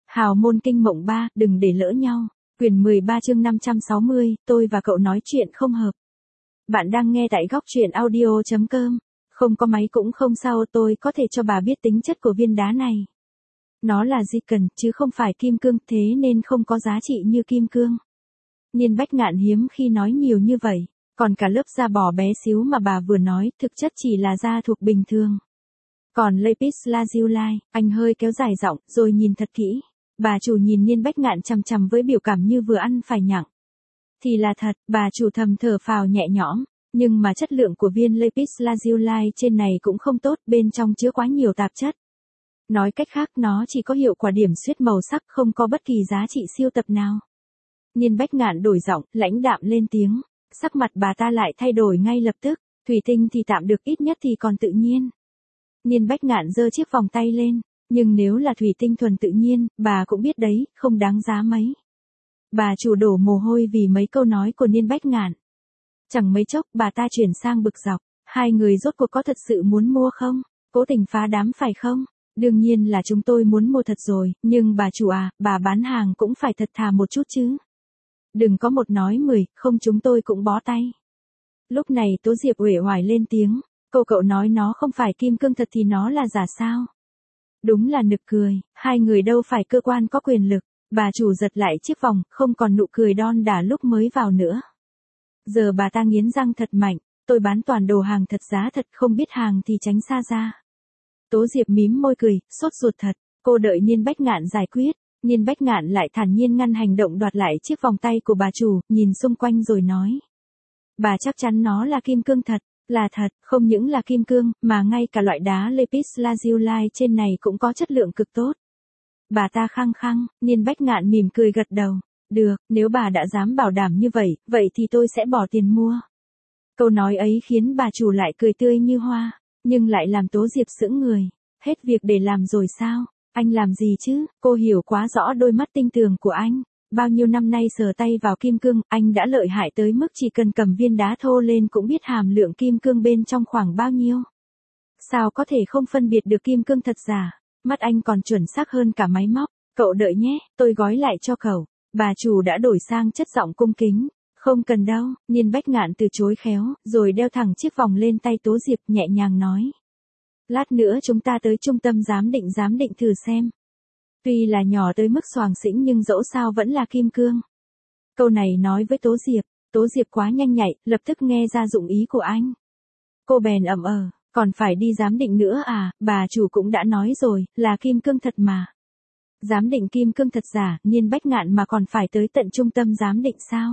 Hào môn kinh mộng 3, đừng để lỡ nhau. Quyển 13 chương 560, tôi và cậu nói chuyện không hợp. Bạn đang nghe tại góc truyện audio.com. Không có máy cũng không sao, tôi có thể cho bà biết tính chất của viên đá này. Nó là zircon, chứ không phải kim cương, thế nên không có giá trị như kim cương. Niên Bách Ngạn hiếm khi nói nhiều như vậy, còn cả lớp da bò bé xíu mà bà vừa nói thực chất chỉ là da thuộc bình thường. Còn lapis lazuli, anh hơi kéo dài giọng rồi nhìn thật kỹ. Bà chủ nhìn Niên Bách Ngạn chằm chằm với biểu cảm như vừa ăn phải nhặng. Thì là thật, bà chủ thầm thở phào nhẹ nhõm, nhưng mà chất lượng của viên lapis lazuli trên này cũng không tốt, bên trong chứa quá nhiều tạp chất. Nói cách khác nó chỉ có hiệu quả điểm xuyết màu sắc, không có bất kỳ giá trị siêu tập nào. Niên Bách Ngạn đổi giọng, lãnh đạm lên tiếng. Sắc mặt bà ta lại thay đổi ngay lập tức. Thủy tinh thì tạm được, ít nhất thì còn tự nhiên. Niên Bách Ngạn giơ chiếc vòng tay lên. Nhưng nếu là thủy tinh thuần tự nhiên, bà cũng biết đấy, không đáng giá mấy. Bà chủ đổ mồ hôi vì mấy câu nói của Niên Bách Ngạn. Chẳng mấy chốc bà ta chuyển sang bực dọc. Hai người rốt cuộc có thật sự muốn mua không? Cố tình phá đám phải không? Đương nhiên là chúng tôi muốn mua thật rồi, nhưng bà chủ à, bà bán hàng cũng phải thật thà một chút chứ. Đừng có một nói 10, không chúng tôi cũng bó tay. Lúc này Tố Diệp uể oải lên tiếng, cậu nói nó không phải kim cương thật thì nó là giả sao? Đúng là nực cười, hai người đâu phải cơ quan có quyền lực. Bà chủ giật lại chiếc vòng, không còn nụ cười đon đả lúc mới vào nữa. Giờ bà ta nghiến răng thật mạnh, tôi bán toàn đồ hàng thật giá thật, không biết hàng thì tránh xa ra. Tố Diệp mím môi cười, sốt ruột thật, cô đợi Niên Bách Ngạn giải quyết. Niên Bách Ngạn lại thản nhiên ngăn hành động đoạt lại chiếc vòng tay của bà chủ, nhìn xung quanh rồi nói. Bà chắc chắn nó là kim cương thật, là thật, không những là kim cương, mà ngay cả loại đá lapis lazuli trên này cũng có chất lượng cực tốt. Bà ta khăng khăng, Niên Bách Ngạn mỉm cười gật đầu. Được, nếu bà đã dám bảo đảm như vậy, vậy thì tôi sẽ bỏ tiền mua. Câu nói ấy khiến bà chủ lại cười tươi như hoa, nhưng lại làm Tố Diệp sững người. Hết việc để làm rồi sao? Anh làm gì chứ? Cô hiểu quá rõ đôi mắt tinh tường của anh. Bao nhiêu năm nay sờ tay vào kim cương, anh đã lợi hại tới mức chỉ cần cầm viên đá thô lên cũng biết hàm lượng kim cương bên trong khoảng bao nhiêu. Sao có thể không phân biệt được kim cương thật giả? Mắt anh còn chuẩn xác hơn cả máy móc. Cậu đợi nhé, tôi gói lại cho cậu. Bà chủ đã đổi sang chất giọng cung kính. Không cần đâu, Niên Bách Ngạn từ chối khéo, rồi đeo thẳng chiếc vòng lên tay Tố Diệp, nhẹ nhàng nói. Lát nữa chúng ta tới trung tâm giám định thử xem. Tuy là nhỏ tới mức xoàng xĩnh nhưng dẫu sao vẫn là kim cương. Câu này nói với Tố Diệp quá nhanh nhạy, lập tức nghe ra dụng ý của anh. Cô bèn ậm còn phải đi giám định nữa à, bà chủ cũng đã nói rồi, là kim cương thật mà. Giám định kim cương thật giả, Niên Bách Ngạn mà còn phải tới tận trung tâm giám định sao?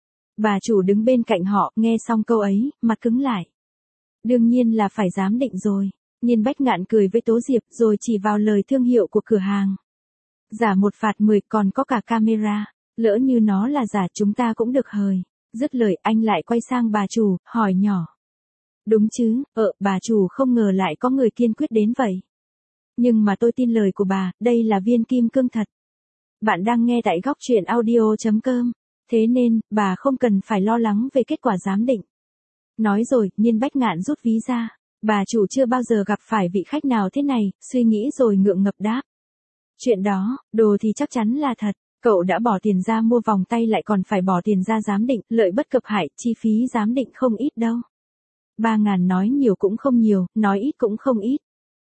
Bà chủ đứng bên cạnh họ, nghe xong câu ấy, mặt cứng lại. Đương nhiên là phải giám định rồi. Niên Bách Ngạn cười với Tố Diệp rồi chỉ vào lời thương hiệu của cửa hàng. Giả 1 phạt 10, còn có cả camera. Lỡ như nó là giả chúng ta cũng được hời. Dứt lời anh lại quay sang bà chủ, hỏi nhỏ. Đúng chứ, bà chủ không ngờ lại có người kiên quyết đến vậy. Nhưng mà tôi tin lời của bà, đây là viên kim cương thật. Bạn đang nghe tại góc truyện audio.com. Thế nên, bà không cần phải lo lắng về kết quả giám định. Nói rồi, Niên Bách Ngạn rút ví ra. Bà chủ chưa bao giờ gặp phải vị khách nào thế này, suy nghĩ rồi ngượng ngập đáp. Chuyện đó, đồ thì chắc chắn là thật, cậu đã bỏ tiền ra mua vòng tay lại còn phải bỏ tiền ra giám định, lợi bất cập hại, chi phí giám định không ít đâu. 3.000 nói nhiều cũng không nhiều, nói ít cũng không ít.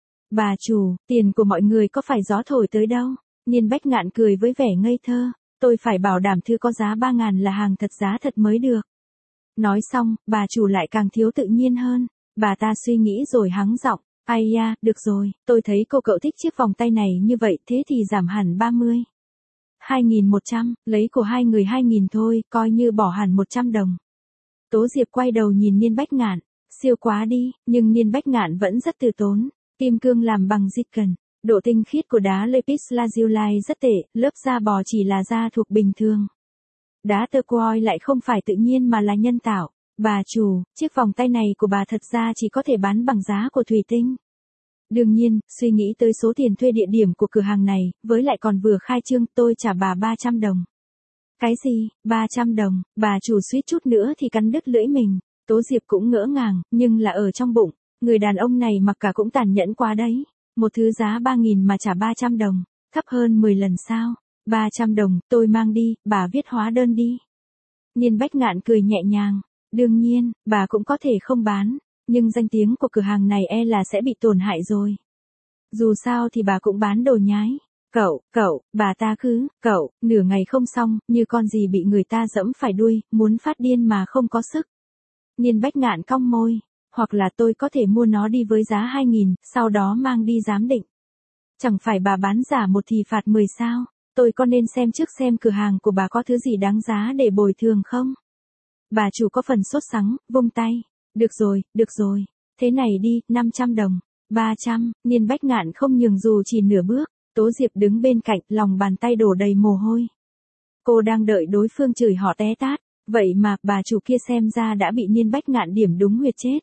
Bà chủ, tiền của mọi người có phải gió thổi tới đâu? Niên Bách Ngạn cười với vẻ ngây thơ, tôi phải bảo đảm thư có giá 3.000 là hàng thật giá thật mới được. Nói xong, bà chủ lại càng thiếu tự nhiên hơn. Bà ta suy nghĩ rồi hắng giọng, ai da, được rồi, tôi thấy cậu thích chiếc vòng tay này như vậy, thế thì giảm hẳn 30. 2.100, lấy của hai người 2.000 thôi, coi như bỏ hẳn 100 đồng. Tố Diệp quay đầu nhìn Niên Bách Ngạn, siêu quá đi, nhưng Niên Bách Ngạn vẫn rất từ tốn. Kim cương làm bằng zircon, độ tinh khiết của đá lapis lazuli rất tệ, lớp da bò chỉ là da thuộc bình thường. Đá turquoise lại không phải tự nhiên mà là nhân tạo. Bà chủ, chiếc vòng tay này của bà thật ra chỉ có thể bán bằng giá của thủy tinh. Đương nhiên, suy nghĩ tới số tiền thuê địa điểm của cửa hàng này, với lại còn vừa khai trương, tôi trả bà 300 đồng. Cái gì, 300 đồng, bà chủ suýt chút nữa thì cắn đứt lưỡi mình. Tố Diệp cũng ngỡ ngàng, nhưng là ở trong bụng, người đàn ông này mặc cả cũng tàn nhẫn quá đấy. Một thứ giá 3.000 mà trả 300 đồng. Thấp hơn 10 lần sao? 300 đồng, tôi mang đi, bà viết hóa đơn đi. Niên Bách Ngạn cười nhẹ nhàng. Đương nhiên, bà cũng có thể không bán, nhưng danh tiếng của cửa hàng này e là sẽ bị tổn hại rồi. Dù sao thì bà cũng bán đồ nhái. Cậu, bà ta cứ, nửa ngày không xong, như con gì bị người ta dẫm phải đuôi, muốn phát điên mà không có sức. Niên Bách Ngạn cong môi, hoặc là tôi có thể mua nó đi với giá 2.000, sau đó mang đi giám định. Chẳng phải bà bán giả một thì phạt 10 sao, tôi có nên xem trước xem cửa hàng của bà có thứ gì đáng giá để bồi thường không? Bà chủ có phần sốt sắng, vung tay. Được rồi, thế này đi, 500 đồng, 300, Niên Bách Ngạn không nhường dù chỉ nửa bước. Tố Diệp đứng bên cạnh, lòng bàn tay đổ đầy mồ hôi. Cô đang đợi đối phương chửi họ té tát, vậy mà, bà chủ kia xem ra đã bị Niên Bách Ngạn điểm đúng huyệt chết.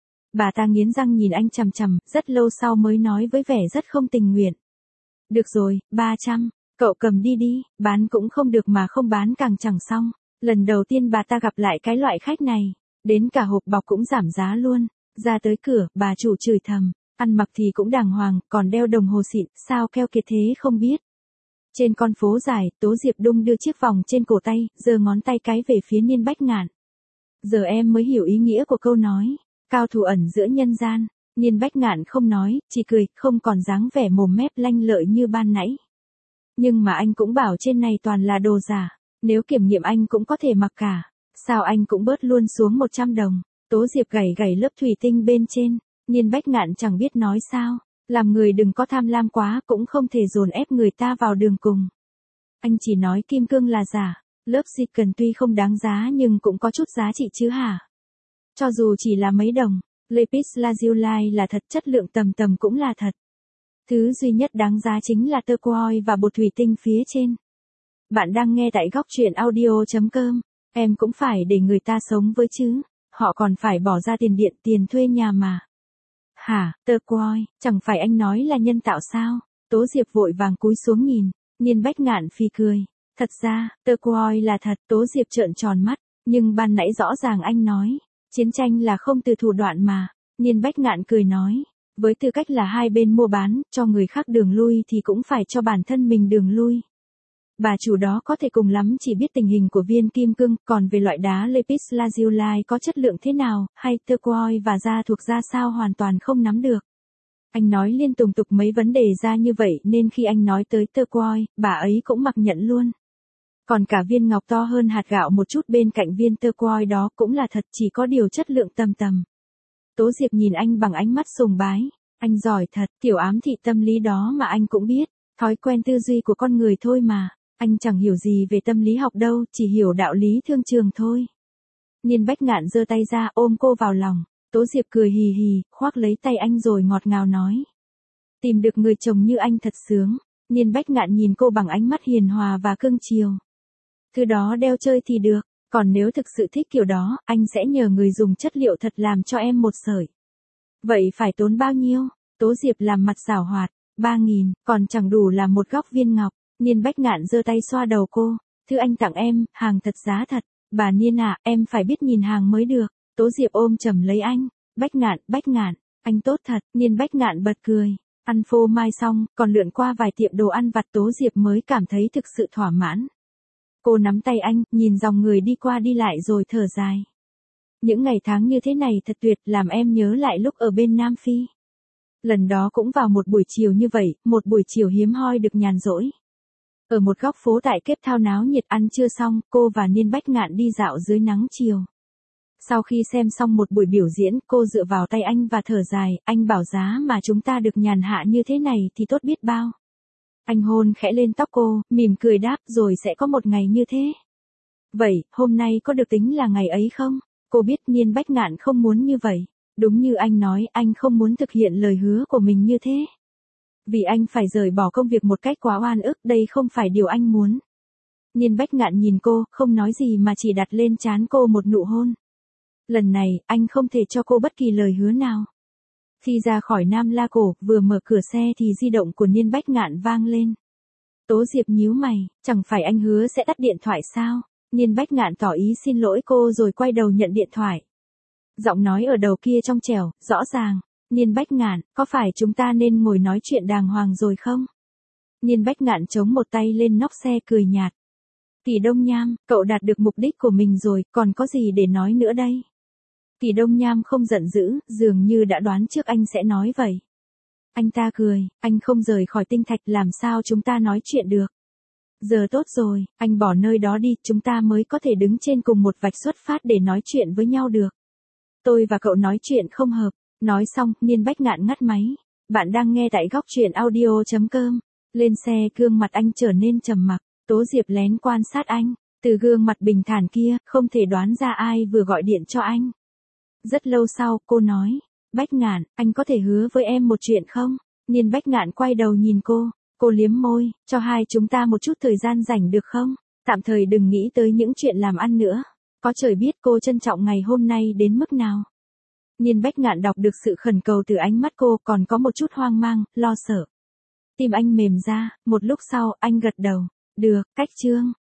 Bà ta nghiến răng nhìn anh chằm chằm, rất lâu sau mới nói với vẻ rất không tình nguyện. Được rồi, 300, cậu cầm đi, bán cũng không được mà không bán càng chẳng xong. Lần đầu tiên bà ta gặp lại cái loại khách này, đến cả hộp bọc cũng giảm giá luôn. Ra tới cửa, bà chủ chửi thầm. Ăn mặc thì cũng đàng hoàng, còn đeo đồng hồ xịn, sao keo kiệt thế không biết. Trên con phố dài, Tố Diệp đung đưa chiếc vòng trên cổ tay, giơ ngón tay cái về phía Niên Bách Ngạn. Giờ em mới hiểu ý nghĩa của câu nói, cao thủ ẩn giữa nhân gian. Niên Bách Ngạn không nói, chỉ cười, không còn dáng vẻ mồm mép lanh lợi như ban nãy. Nhưng mà anh cũng bảo trên này toàn là đồ giả, nếu kiểm nghiệm anh cũng có thể mặc cả, sao anh cũng bớt luôn xuống 100 đồng. Tố Diệp gảy lớp thủy tinh bên trên. Niên Bách Ngạn chẳng biết nói sao, làm người đừng có tham lam quá, cũng không thể dồn ép người ta vào đường cùng. Anh chỉ nói kim cương là giả, lớp zircon tuy không đáng giá nhưng cũng có chút giá trị chứ hả? Cho dù chỉ là mấy đồng, lapis lazuli là thật, chất lượng tầm cũng là thật. Thứ duy nhất đáng giá chính là turquoise và bột thủy tinh phía trên. Bạn đang nghe tại góc truyện audio.com, em cũng phải để người ta sống với chứ, họ còn phải bỏ ra tiền điện tiền thuê nhà mà. Hả, turquoise, chẳng phải anh nói là nhân tạo sao? Tố Diệp vội vàng cúi xuống nhìn, Niên Bách Ngạn phì cười. Thật ra, turquoise là thật. Tố Diệp trợn tròn mắt, nhưng ban nãy rõ ràng anh nói, chiến tranh là không từ thủ đoạn mà. Niên Bách Ngạn cười nói, với tư cách là hai bên mua bán, cho người khác đường lui thì cũng phải cho bản thân mình đường lui. Bà chủ đó có thể cùng lắm chỉ biết tình hình của viên kim cương, còn về loại đá lapis lazuli có chất lượng thế nào, hay turquoise và da thuộc ra sao hoàn toàn không nắm được. Anh nói liên tục mấy vấn đề ra như vậy nên khi anh nói tới turquoise, bà ấy cũng mặc nhận luôn. Còn cả viên ngọc to hơn hạt gạo một chút bên cạnh viên turquoise đó cũng là thật, chỉ có điều chất lượng tầm. Tố Diệp nhìn anh bằng ánh mắt sùng bái. Anh giỏi thật, kiểu ám thị tâm lý đó mà anh cũng biết. Thói quen tư duy của con người thôi mà. Anh chẳng hiểu gì về tâm lý học đâu, chỉ hiểu đạo lý thương trường thôi. Niên Bách Ngạn giơ tay ra ôm cô vào lòng. Tố Diệp cười hì hì, khoác lấy tay anh rồi ngọt ngào nói. Tìm được người chồng như anh thật sướng. Niên Bách Ngạn nhìn cô bằng ánh mắt hiền hòa và cưng chiều. Thứ đó đeo chơi thì được, còn nếu thực sự thích kiểu đó, anh sẽ nhờ người dùng chất liệu thật làm cho em một sợi. Vậy phải tốn bao nhiêu? Tố Diệp làm mặt giảo hoạt. 3.000, còn chẳng đủ làm một góc viên ngọc. Niên Bách Ngạn giơ tay xoa đầu cô. Thứ anh tặng em, hàng thật giá thật. Bà Niên à, em phải biết nhìn hàng mới được. Tố Diệp ôm chầm lấy anh. Bách Ngạn, anh tốt thật. Niên Bách Ngạn bật cười. Ăn phô mai xong, còn lượn qua vài tiệm đồ ăn vặt Tố Diệp mới cảm thấy thực sự thỏa mãn. Cô nắm tay anh, nhìn dòng người đi qua đi lại rồi thở dài. Những ngày tháng như thế này thật tuyệt, làm em nhớ lại lúc ở bên Nam Phi. Lần đó cũng vào một buổi chiều như vậy, một buổi chiều hiếm hoi được nhàn rỗi. Ở một góc phố tại Cape Town náo nhiệt, ăn trưa xong, cô và Niên Bách Ngạn đi dạo dưới nắng chiều. Sau khi xem xong một buổi biểu diễn, cô dựa vào tay anh và thở dài, anh bảo giá mà chúng ta được nhàn hạ như thế này thì tốt biết bao. Anh hôn khẽ lên tóc cô, mỉm cười đáp rồi sẽ có một ngày như thế. Vậy, hôm nay có được tính là ngày ấy không? Cô biết Niên Bách Ngạn không muốn như vậy. Đúng như anh nói, anh không muốn thực hiện lời hứa của mình như thế. Vì anh phải rời bỏ công việc một cách quá oan ức, đây không phải điều anh muốn. Niên Bách Ngạn nhìn cô, không nói gì mà chỉ đặt lên trán cô một nụ hôn. Lần này, anh không thể cho cô bất kỳ lời hứa nào. Khi ra khỏi Nam La Cổ, vừa mở cửa xe thì di động của Niên Bách Ngạn vang lên. Tố Diệp nhíu mày, chẳng phải anh hứa sẽ tắt điện thoại sao? Niên Bách Ngạn tỏ ý xin lỗi cô rồi quay đầu nhận điện thoại. Giọng nói ở đầu kia trong trẻo, rõ ràng. Niên Bách Ngạn, có phải chúng ta nên ngồi nói chuyện đàng hoàng rồi không? Niên Bách Ngạn chống một tay lên nóc xe cười nhạt. Tỷ Đông Nham, cậu đạt được mục đích của mình rồi, còn có gì để nói nữa đây? Tỷ Đông Nham không giận dữ, dường như đã đoán trước anh sẽ nói vậy. Anh ta cười, anh không rời khỏi tinh thạch làm sao chúng ta nói chuyện được. Giờ tốt rồi, anh bỏ nơi đó đi, chúng ta mới có thể đứng trên cùng một vạch xuất phát để nói chuyện với nhau được. Tôi và cậu nói chuyện không hợp. Nói xong, Niên Bách Ngạn ngắt máy. Bạn đang nghe tại góc truyện audio.com. Lên xe, gương mặt anh trở nên trầm mặc. Tố Diệp lén quan sát anh. Từ gương mặt bình thản kia, không thể đoán ra ai vừa gọi điện cho anh. Rất lâu sau, cô nói. Bách Ngạn, anh có thể hứa với em một chuyện không? Niên Bách Ngạn quay đầu nhìn cô. Cô liếm môi, cho hai chúng ta một chút thời gian rảnh được không? Tạm thời đừng nghĩ tới những chuyện làm ăn nữa. Có trời biết cô trân trọng ngày hôm nay đến mức nào. Niên Bách Ngạn đọc được sự khẩn cầu từ ánh mắt cô, còn có một chút hoang mang, lo sợ. Tim anh mềm ra, một lúc sau anh gật đầu. Được, cách chương.